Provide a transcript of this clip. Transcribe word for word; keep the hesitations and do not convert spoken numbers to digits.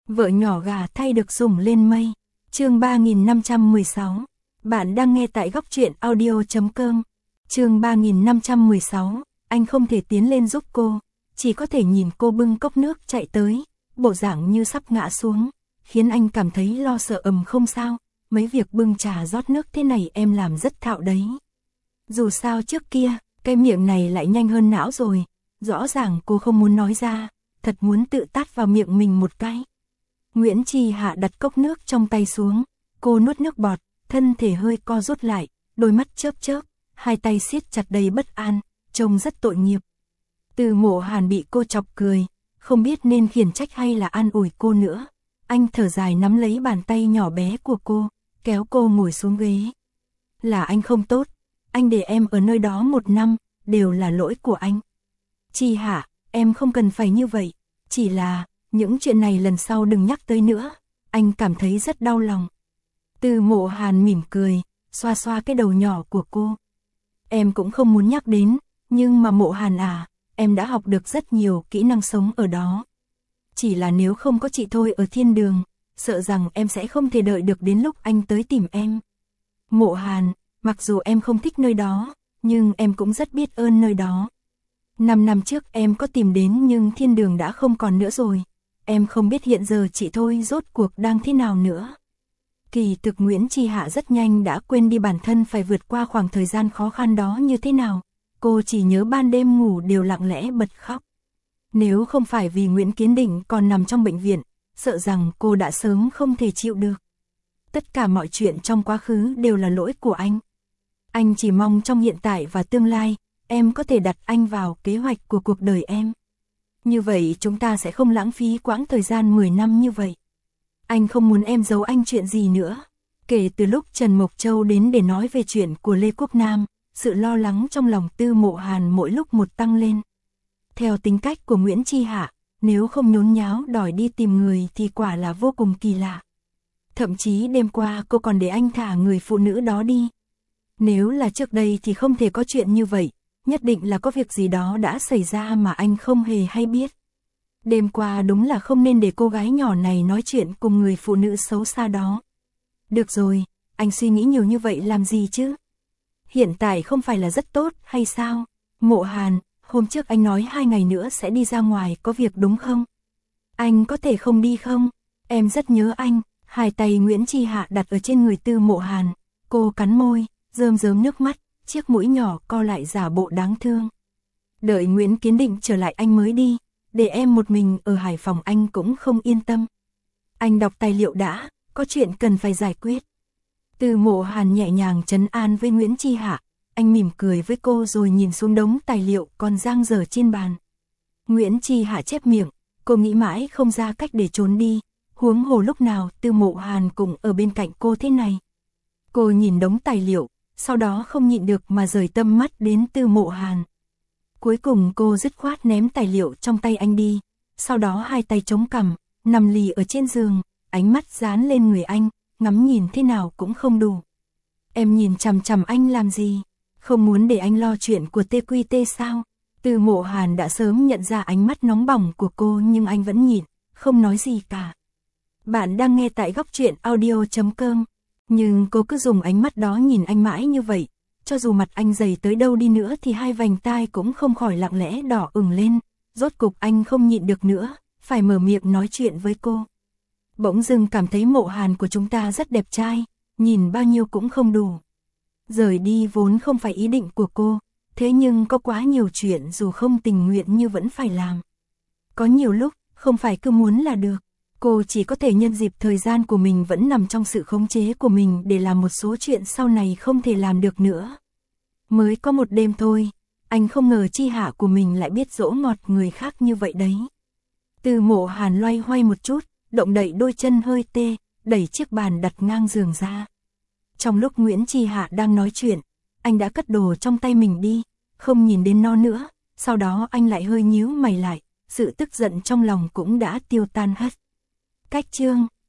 Vợ nhỏ gà thay được sủng lên mây. Chương ba nghìn năm trăm mười sáu. Bạn đang nghe tại góc truyện audio chấm com. Chương ba nghìn năm trăm mười sáu. Anh không thể tiến lên giúp cô, chỉ có thể nhìn cô bưng cốc nước chạy tới, bộ dạng như sắp ngã xuống, khiến anh cảm thấy lo sợ. Ầm không sao, mấy việc bưng trà rót nước thế này em làm rất thạo đấy. Dù sao trước kia, cái miệng này lại nhanh hơn não rồi, rõ ràng cô không muốn nói ra, thật muốn tự tát vào miệng mình một cái. Nguyễn Chi Hạ đặt cốc nước trong tay xuống, cô nuốt nước bọt, thân thể hơi co rút lại, đôi mắt chớp chớp, hai tay siết chặt đầy bất an, trông rất tội nghiệp. Từ Mộ Hàn bị cô chọc cười, không biết nên khiển trách hay là an ủi cô nữa. Anh thở dài nắm lấy bàn tay nhỏ bé của cô, kéo cô ngồi xuống ghế. Là anh không tốt, anh để em ở nơi đó một năm, đều là lỗi của anh. Chi Hạ, em không cần phải như vậy, chỉ là, những chuyện này lần sau đừng nhắc tới nữa, anh cảm thấy rất đau lòng. Từ Mộ Hàn mỉm cười, xoa xoa cái đầu nhỏ của cô. Em cũng không muốn nhắc đến, nhưng mà Mộ Hàn à, em đã học được rất nhiều kỹ năng sống ở đó. Chỉ là nếu không có chị Thôi ở thiên đường, sợ rằng em sẽ không thể đợi được đến lúc anh tới tìm em. Mộ Hàn, mặc dù em không thích nơi đó, nhưng em cũng rất biết ơn nơi đó. Năm năm trước em có tìm đến nhưng thiên đường đã không còn nữa rồi. Em không biết hiện giờ chị Thôi rốt cuộc đang thế nào nữa. Kỳ thực Nguyễn Chi Hạ rất nhanh đã quên đi bản thân phải vượt qua khoảng thời gian khó khăn đó như thế nào. Cô chỉ nhớ ban đêm ngủ đều lặng lẽ bật khóc. Nếu không phải vì Nguyễn Kiến Định còn nằm trong bệnh viện, sợ rằng cô đã sớm không thể chịu được. Tất cả mọi chuyện trong quá khứ đều là lỗi của anh. Anh chỉ mong trong hiện tại và tương lai, em có thể đặt anh vào kế hoạch của cuộc đời em. Như vậy chúng ta sẽ không lãng phí quãng thời gian mười năm như vậy. Anh không muốn em giấu anh chuyện gì nữa. Kể từ lúc Trần Mộc Châu đến để nói về chuyện của Lê Quốc Nam, sự lo lắng trong lòng Từ Mộ Hàn mỗi lúc một tăng lên. Theo tính cách của Nguyễn Chi Hạ, nếu không nhốn nháo đòi đi tìm người thì quả là vô cùng kỳ lạ. Thậm chí đêm qua cô còn để anh thả người phụ nữ đó đi. Nếu là trước đây thì không thể có chuyện như vậy, nhất định là có việc gì đó đã xảy ra mà anh không hề hay biết. Đêm qua đúng là không nên để cô gái nhỏ này nói chuyện cùng người phụ nữ xấu xa đó. Được rồi, anh suy nghĩ nhiều như vậy làm gì chứ? Hiện tại không phải là rất tốt hay sao? Mộ Hàn, hôm trước anh nói hai ngày nữa sẽ đi ra ngoài có việc đúng không? Anh có thể không đi không? Em rất nhớ anh. Hai tay Nguyễn Chi Hạ đặt ở trên người Từ Mộ Hàn. Cô cắn môi, rơm rớm nước mắt, chiếc mũi nhỏ co lại giả bộ đáng thương. Đợi Nguyễn Kiến Định trở lại anh mới đi, để em một mình ở Hải Phòng anh cũng không yên tâm. Anh đọc tài liệu đã, có chuyện cần phải giải quyết. Từ Mộ Hàn nhẹ nhàng trấn an với Nguyễn Chi Hạ, anh mỉm cười với cô rồi nhìn xuống đống tài liệu còn dang dở trên bàn. Nguyễn Chi Hạ chép miệng, cô nghĩ mãi không ra cách để trốn đi, huống hồ lúc nào Từ Mộ Hàn cũng ở bên cạnh cô thế này. Cô nhìn đống tài liệu, sau đó không nhịn được mà rời tâm mắt đến Từ Mộ Hàn. Cuối cùng cô dứt khoát ném tài liệu trong tay anh đi, sau đó hai tay chống cằm, nằm lì ở trên giường, ánh mắt dán lên người anh, ngắm nhìn thế nào cũng không đủ. Em nhìn chằm chằm anh làm gì? Không muốn để anh lo chuyện của tê quy tê sao? Từ Mộ Hàn đã sớm nhận ra ánh mắt nóng bỏng của cô nhưng anh vẫn nhịn, không nói gì cả. Bạn đang nghe tại góc truyện audio chấm com. Nhưng cô cứ dùng ánh mắt đó nhìn anh mãi như vậy, cho dù mặt anh dày tới đâu đi nữa thì hai vành tai cũng không khỏi lặng lẽ đỏ ửng lên. Rốt cục anh không nhịn được nữa, phải mở miệng nói chuyện với cô. Bỗng dưng cảm thấy Mộ Hàn của chúng ta rất đẹp trai, nhìn bao nhiêu cũng không đủ. Rời đi vốn không phải ý định của cô, thế nhưng có quá nhiều chuyện dù không tình nguyện như vẫn phải làm. Có nhiều lúc, không phải cứ muốn là được. Cô chỉ có thể nhân dịp thời gian của mình vẫn nằm trong sự khống chế của mình để làm một số chuyện sau này không thể làm được nữa. Mới có một đêm thôi, anh không ngờ Chi Hạ của mình lại biết dỗ ngọt người khác như vậy đấy. Từ Mộ Hàn loay hoay một chút, động đậy đôi chân hơi tê, đẩy chiếc bàn đặt ngang giường ra. Trong lúc Nguyễn Chi Hạ đang nói chuyện, anh đã cất đồ trong tay mình đi, không nhìn đến nó nữa, sau đó anh lại hơi nhíu mày lại, sự tức giận trong lòng cũng đã tiêu tan hết. Cách chương